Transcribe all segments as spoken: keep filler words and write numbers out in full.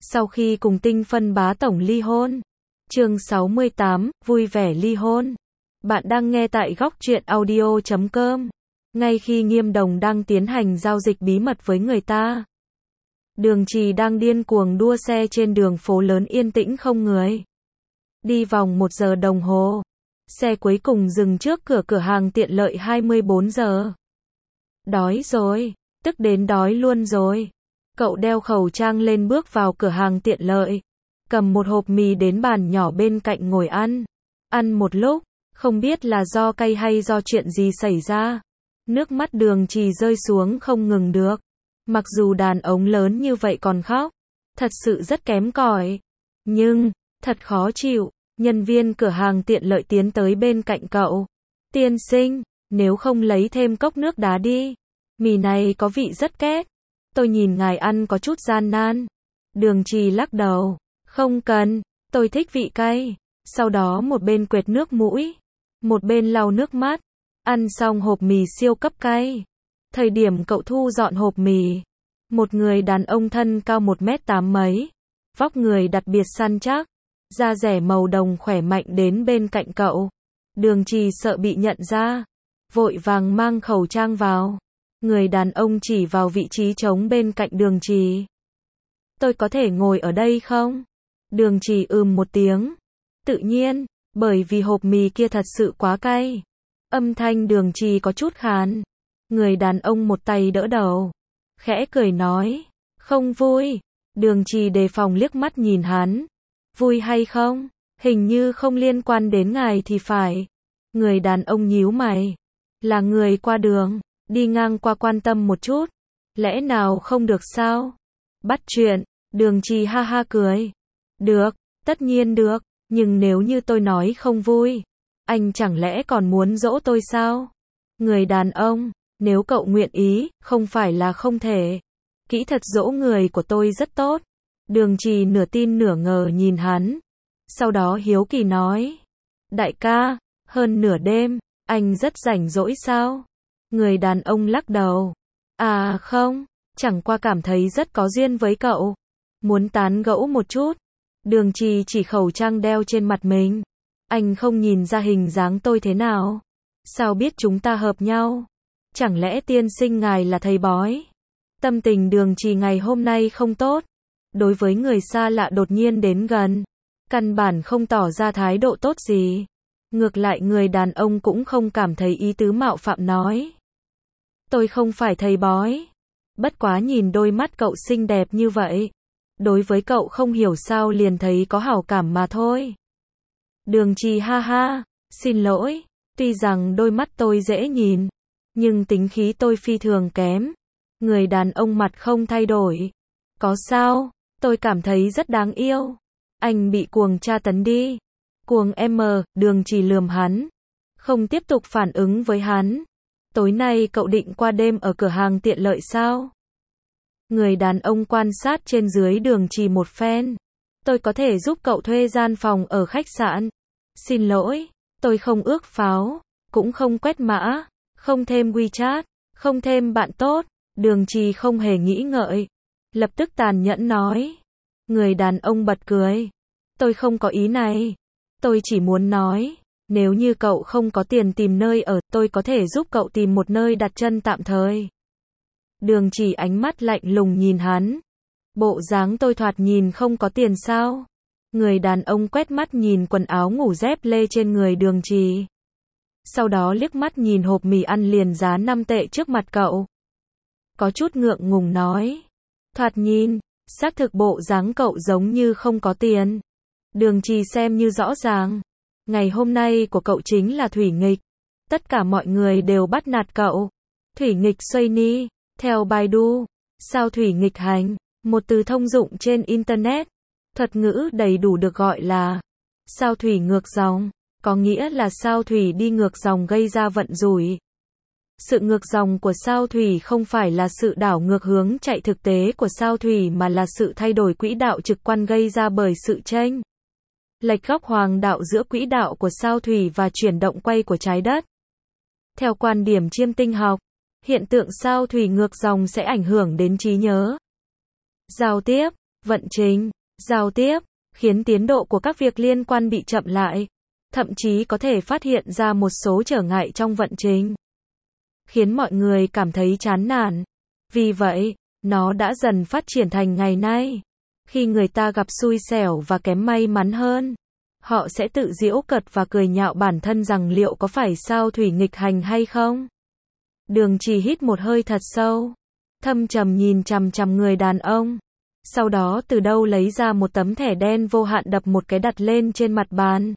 Sau khi cùng Tinh Phân bá tổng ly hôn. Chương sáu mươi tám, vui vẻ ly hôn. Bạn đang nghe tại góc truyện audio chấm com. Ngay khi Nghiêm Đồng đang tiến hành giao dịch bí mật với người ta, Đường Trì đang điên cuồng đua xe trên đường phố lớn yên tĩnh không người. Đi vòng một giờ đồng hồ, xe cuối cùng dừng trước cửa cửa hàng tiện lợi hai mươi bốn giờ. Đói rồi, tức đến đói luôn rồi. Cậu đeo khẩu trang lên bước vào cửa hàng tiện lợi, cầm một hộp mì đến bàn nhỏ bên cạnh ngồi ăn. Ăn một lúc, không biết là do cay hay do chuyện gì xảy ra, nước mắt Đường Trì rơi xuống không ngừng được. Mặc dù đàn ông lớn như vậy còn khóc, thật sự rất kém cỏi. Nhưng, thật khó chịu, nhân viên cửa hàng tiện lợi tiến tới bên cạnh cậu. Tiên sinh, nếu không lấy thêm cốc nước đá đi. Mì này có vị rất két. Tôi nhìn ngài ăn có chút gian nan. Đường Trì lắc đầu. Không cần, tôi thích vị cay. Sau đó một bên quệt nước mũi, một bên lau nước mắt. Ăn xong hộp mì siêu cấp cay. Thời điểm cậu thu dọn hộp mì, một người đàn ông thân cao một mét tám mấy, vóc người đặc biệt săn chắc, da dẻ màu đồng khỏe mạnh đến bên cạnh cậu. Đường Trì sợ bị nhận ra, vội vàng mang khẩu trang vào. Người đàn ông chỉ vào vị trí trống bên cạnh Đường Trì. Tôi có thể ngồi ở đây không? Đường Trì ừm một tiếng. Tự nhiên, bởi vì hộp mì kia thật sự quá cay. Âm thanh Đường Trì có chút khàn. Người đàn ông một tay đỡ đầu, khẽ cười nói, không vui. Đường Trì đề phòng liếc mắt nhìn hắn. Vui hay không? Hình như không liên quan đến ngài thì phải. Người đàn ông nhíu mày. Là người qua đường, đi ngang qua quan tâm một chút. Lẽ nào không được sao? Bắt chuyện. Đường Trì ha ha cười. Được, tất nhiên được. Nhưng nếu như tôi nói không vui, anh chẳng lẽ còn muốn dỗ tôi sao? Người đàn ông, nếu cậu nguyện ý, không phải là không thể. Kỹ thuật dỗ người của tôi rất tốt. Đường Trì nửa tin nửa ngờ nhìn hắn. Sau đó hiếu kỳ nói. Đại ca, hơn nửa đêm, anh rất rảnh rỗi sao? Người đàn ông lắc đầu. À không, chẳng qua cảm thấy rất có duyên với cậu. Muốn tán gẫu một chút. Đường Trì chỉ khẩu trang đeo trên mặt mình. Anh không nhìn ra hình dáng tôi thế nào? Sao biết chúng ta hợp nhau? Chẳng lẽ tiên sinh ngài là thầy bói? Tâm tình Đường Trì ngày hôm nay không tốt. Đối với người xa lạ đột nhiên đến gần, căn bản không tỏ ra thái độ tốt gì. Ngược lại người đàn ông cũng không cảm thấy ý tứ mạo phạm nói. Tôi không phải thầy bói. Bất quá nhìn đôi mắt cậu xinh đẹp như vậy, đối với cậu không hiểu sao liền thấy có hảo cảm mà thôi. Đường Trì ha ha, xin lỗi, tuy rằng đôi mắt tôi dễ nhìn, nhưng tính khí tôi phi thường kém. Người đàn ông mặt không thay đổi. Có sao, tôi cảm thấy rất đáng yêu. Anh bị cuồng tra tấn đi. Cuồng em, Đường Trì lườm hắn. Không tiếp tục phản ứng với hắn. Tối nay cậu định qua đêm ở cửa hàng tiện lợi sao? Người đàn ông quan sát trên dưới Đường Trì một phen. Tôi có thể giúp cậu thuê gian phòng ở khách sạn. Xin lỗi, tôi không ước pháo, cũng không quét mã, không thêm WeChat, không thêm bạn tốt. Đường Trì không hề nghĩ ngợi, lập tức tàn nhẫn nói. Người đàn ông bật cười. Tôi không có ý này. Tôi chỉ muốn nói, nếu như cậu không có tiền tìm nơi ở, tôi có thể giúp cậu tìm một nơi đặt chân tạm thời. Đường Trì ánh mắt lạnh lùng nhìn hắn. Bộ dáng tôi thoạt nhìn không có tiền sao? Người đàn ông quét mắt nhìn quần áo ngủ dép lê trên người Đường Trì. Sau đó liếc mắt nhìn hộp mì ăn liền giá năm tệ trước mặt cậu. Có chút ngượng ngùng nói. Thoạt nhìn, xác thực bộ dáng cậu giống như không có tiền. Đường Trì xem như rõ ràng. Ngày hôm nay của cậu chính là thủy nghịch. Tất cả mọi người đều bắt nạt cậu. Thủy nghịch xoay ni. Theo Baidu, sao thủy nghịch hành, một từ thông dụng trên Internet. Thuật ngữ đầy đủ được gọi là sao thủy ngược dòng, có nghĩa là sao thủy đi ngược dòng gây ra vận rủi. Sự ngược dòng của sao thủy không phải là sự đảo ngược hướng chạy thực tế của sao thủy mà là sự thay đổi quỹ đạo trực quan gây ra bởi sự chênh lệch góc hoàng đạo giữa quỹ đạo của sao thủy và chuyển động quay của trái đất. Theo quan điểm chiêm tinh học, hiện tượng sao thủy ngược dòng sẽ ảnh hưởng đến trí nhớ, giao tiếp, vận trình, giao tiếp, khiến tiến độ của các việc liên quan bị chậm lại, thậm chí có thể phát hiện ra một số trở ngại trong vận trình, khiến mọi người cảm thấy chán nản. Vì vậy, nó đã dần phát triển thành ngày nay. Khi người ta gặp xui xẻo và kém may mắn hơn, họ sẽ tự giễu cợt và cười nhạo bản thân rằng liệu có phải sao thủy nghịch hành hay không. Đường Trì hít một hơi thật sâu, thâm trầm nhìn chằm chằm người đàn ông. Sau đó từ đâu lấy ra một tấm thẻ đen vô hạn đập một cái đặt lên trên mặt bàn.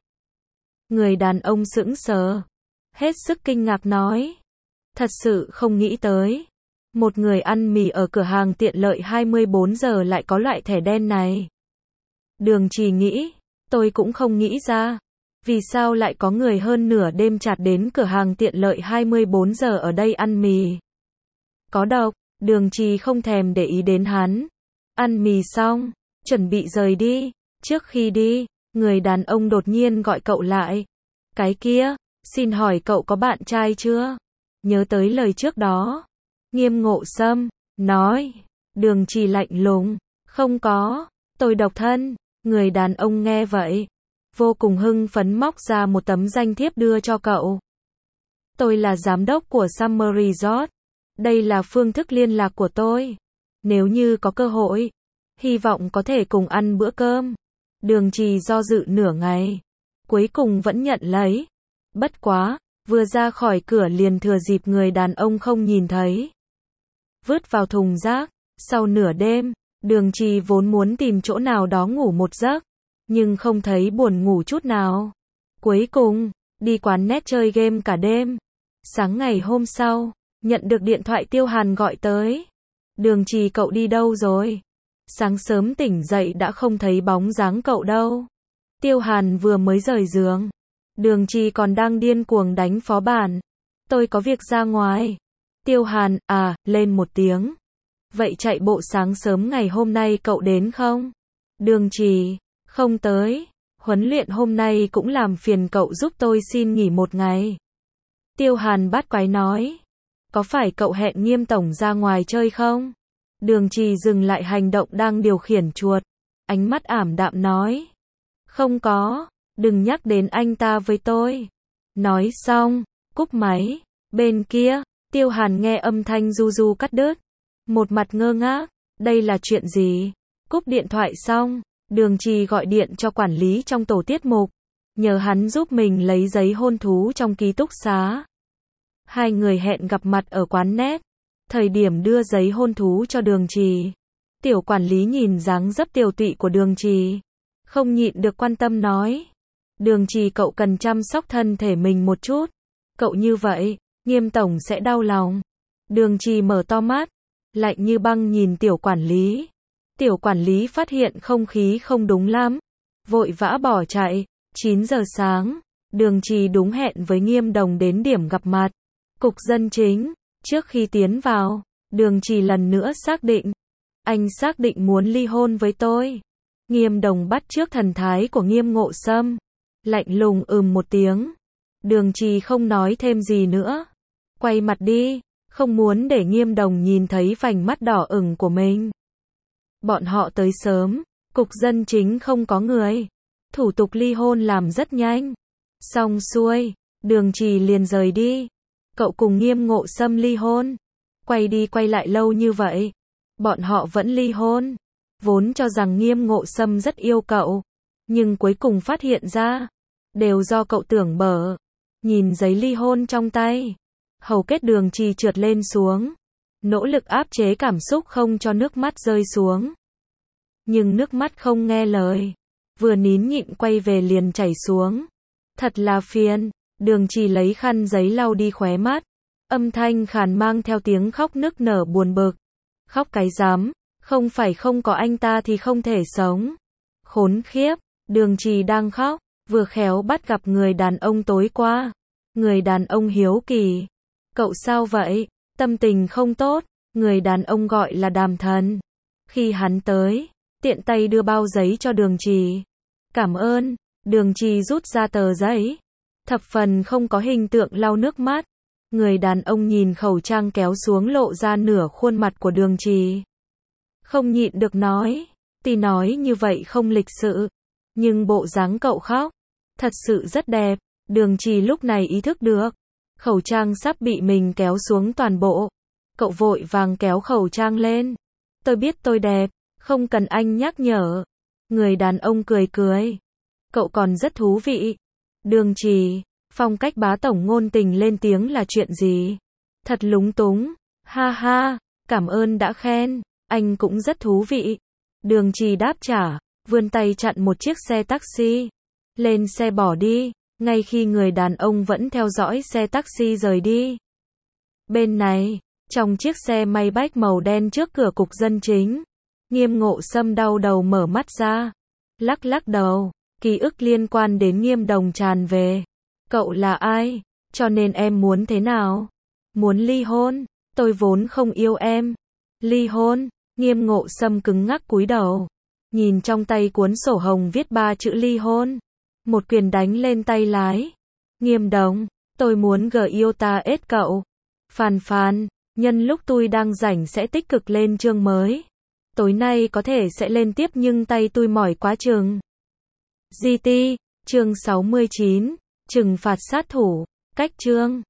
Người đàn ông sững sờ, hết sức kinh ngạc nói. Thật sự không nghĩ tới. Một người ăn mì ở cửa hàng tiện lợi hai mươi bốn giờ lại có loại thẻ đen này. Đường Trì nghĩ, tôi cũng không nghĩ ra. Vì sao lại có người hơn nửa đêm chạt đến cửa hàng tiện lợi hai mươi bốn giờ ở đây ăn mì? Có độc. Đường Trì không thèm để ý đến hắn. Ăn mì xong, chuẩn bị rời đi. Trước khi đi, người đàn ông đột nhiên gọi cậu lại. Cái kia, xin hỏi cậu có bạn trai chưa? Nhớ tới lời trước đó. Nghiêm Ngộ Sâm nói. Đường Trì lạnh lùng. Không có, tôi độc thân. Người đàn ông nghe vậy, vô cùng hưng phấn móc ra một tấm danh thiếp đưa cho cậu. Tôi là giám đốc của Summer Resort. Đây là phương thức liên lạc của tôi. Nếu như có cơ hội, hy vọng có thể cùng ăn bữa cơm. Đường Trì do dự nửa ngày, cuối cùng vẫn nhận lấy. Bất quá, vừa ra khỏi cửa liền thừa dịp người đàn ông không nhìn thấy, vứt vào thùng rác. Sau nửa đêm, Đường Trì vốn muốn tìm chỗ nào đó ngủ một giấc, nhưng không thấy buồn ngủ chút nào. Cuối cùng, đi quán net chơi game cả đêm. Sáng ngày hôm sau, nhận được điện thoại Tiêu Hàn gọi tới. Đường Trì cậu đi đâu rồi? Sáng sớm tỉnh dậy đã không thấy bóng dáng cậu đâu. Tiêu Hàn vừa mới rời giường. Đường Trì còn đang điên cuồng đánh phó bản. Tôi có việc ra ngoài. Tiêu Hàn, à, lên một tiếng. Vậy chạy bộ sáng sớm ngày hôm nay cậu đến không? Đường Trì, không tới. Huấn luyện hôm nay cũng làm phiền cậu giúp tôi xin nghỉ một ngày. Tiêu Hàn bắt quái nói. Có phải cậu hẹn Nghiêm tổng ra ngoài chơi không? Đường Trì dừng lại hành động đang điều khiển chuột. Ánh mắt ảm đạm nói. Không có, đừng nhắc đến anh ta với tôi. Nói xong, cúp máy. Bên kia, Tiêu Hàn nghe âm thanh du du cắt đứt. Một mặt ngơ ngác, đây là chuyện gì? Cúp điện thoại xong, Đường Trì gọi điện cho quản lý trong tổ tiết mục, nhờ hắn giúp mình lấy giấy hôn thú trong ký túc xá. Hai người hẹn gặp mặt ở quán net. Thời điểm đưa giấy hôn thú cho Đường Trì, tiểu quản lý nhìn dáng dấp tiều tụy của Đường Trì, không nhịn được quan tâm nói. Đường Trì cậu cần chăm sóc thân thể mình một chút. Cậu như vậy, Nghiêm tổng sẽ đau lòng. Đường Trì mở to mắt, lạnh như băng nhìn tiểu quản lý. Tiểu quản lý phát hiện không khí không đúng lắm, vội vã bỏ chạy. chín giờ sáng, Đường Trì đúng hẹn với Nghiêm đồng đến điểm gặp mặt. Cục dân chính. Trước khi tiến vào, Đường Trì lần nữa xác định. Anh xác định muốn ly hôn với tôi. Nghiêm đồng bắt chước thần thái của Nghiêm Ngộ Sâm, lạnh lùng ừm một tiếng. Đường Trì không nói thêm gì nữa, quay mặt đi, không muốn để Nghiêm đồng nhìn thấy vành mắt đỏ ửng của mình. Bọn họ tới sớm, cục dân chính không có người. Thủ tục ly hôn làm rất nhanh. Xong xuôi, Đường Trì liền rời đi. Cậu cùng Nghiêm Ngộ Sâm ly hôn. Quay đi quay lại lâu như vậy, bọn họ vẫn ly hôn. Vốn cho rằng Nghiêm Ngộ Sâm rất yêu cậu, nhưng cuối cùng phát hiện ra, đều do cậu tưởng bở. Nhìn giấy ly hôn trong tay, hầu kết Đường Trì trượt lên xuống, nỗ lực áp chế cảm xúc không cho nước mắt rơi xuống. Nhưng nước mắt không nghe lời, vừa nín nhịn quay về liền chảy xuống. Thật là phiền. Đường Trì lấy khăn giấy lau đi khóe mắt, âm thanh khàn mang theo tiếng khóc nức nở buồn bực. Khóc cái rắm, không phải không có anh ta thì không thể sống. Khốn khiếp, Đường Trì đang khóc, vừa khéo bắt gặp người đàn ông tối qua. Người đàn ông hiếu kỳ. Cậu sao vậy? Tâm tình không tốt. Người đàn ông gọi là Đàm Thần. Khi hắn tới, tiện tay đưa bao giấy cho Đường Trì. Cảm ơn. Đường Trì rút ra tờ giấy, thập phần không có hình tượng lau nước mắt. Người đàn ông nhìn khẩu trang kéo xuống lộ ra nửa khuôn mặt của Đường Trì, không nhịn được nói. Tuy nói như vậy không lịch sự, nhưng bộ dáng cậu khóc, thật sự rất đẹp. Đường Trì lúc này ý thức được, khẩu trang sắp bị mình kéo xuống toàn bộ. Cậu vội vàng kéo khẩu trang lên. Tôi biết tôi đẹp, không cần anh nhắc nhở. Người đàn ông cười cười. Cậu còn rất thú vị. Đường Trì, phong cách bá tổng ngôn tình lên tiếng là chuyện gì? Thật lúng túng. Ha ha, cảm ơn đã khen. Anh cũng rất thú vị. Đường Trì đáp trả, vươn tay chặn một chiếc xe taxi. Lên xe bỏ đi, ngay khi người đàn ông vẫn theo dõi xe taxi rời đi. Bên này, trong chiếc xe Maybach màu đen trước cửa cục dân chính, Nghiêm Ngộ Sâm đau đầu mở mắt ra, lắc lắc đầu, ký ức liên quan đến Nghiêm Đồng tràn về. Cậu là ai? Cho nên em muốn thế nào? Muốn ly hôn? Tôi vốn không yêu em. Ly hôn? Nghiêm Ngộ Sâm cứng ngắc cúi đầu, nhìn trong tay cuốn sổ hồng viết ba chữ ly hôn, một quyền đánh lên tay lái. Nghiêm Đồng, tôi muốn gờ yêu ta ết cậu. Phàn phàn, nhân lúc tôi đang rảnh sẽ tích cực lên chương mới. Tối nay có thể sẽ lên tiếp nhưng tay tôi mỏi quá chừng. giê tê, chương sáu mươi chín, trừng phạt sát thủ, cách chương.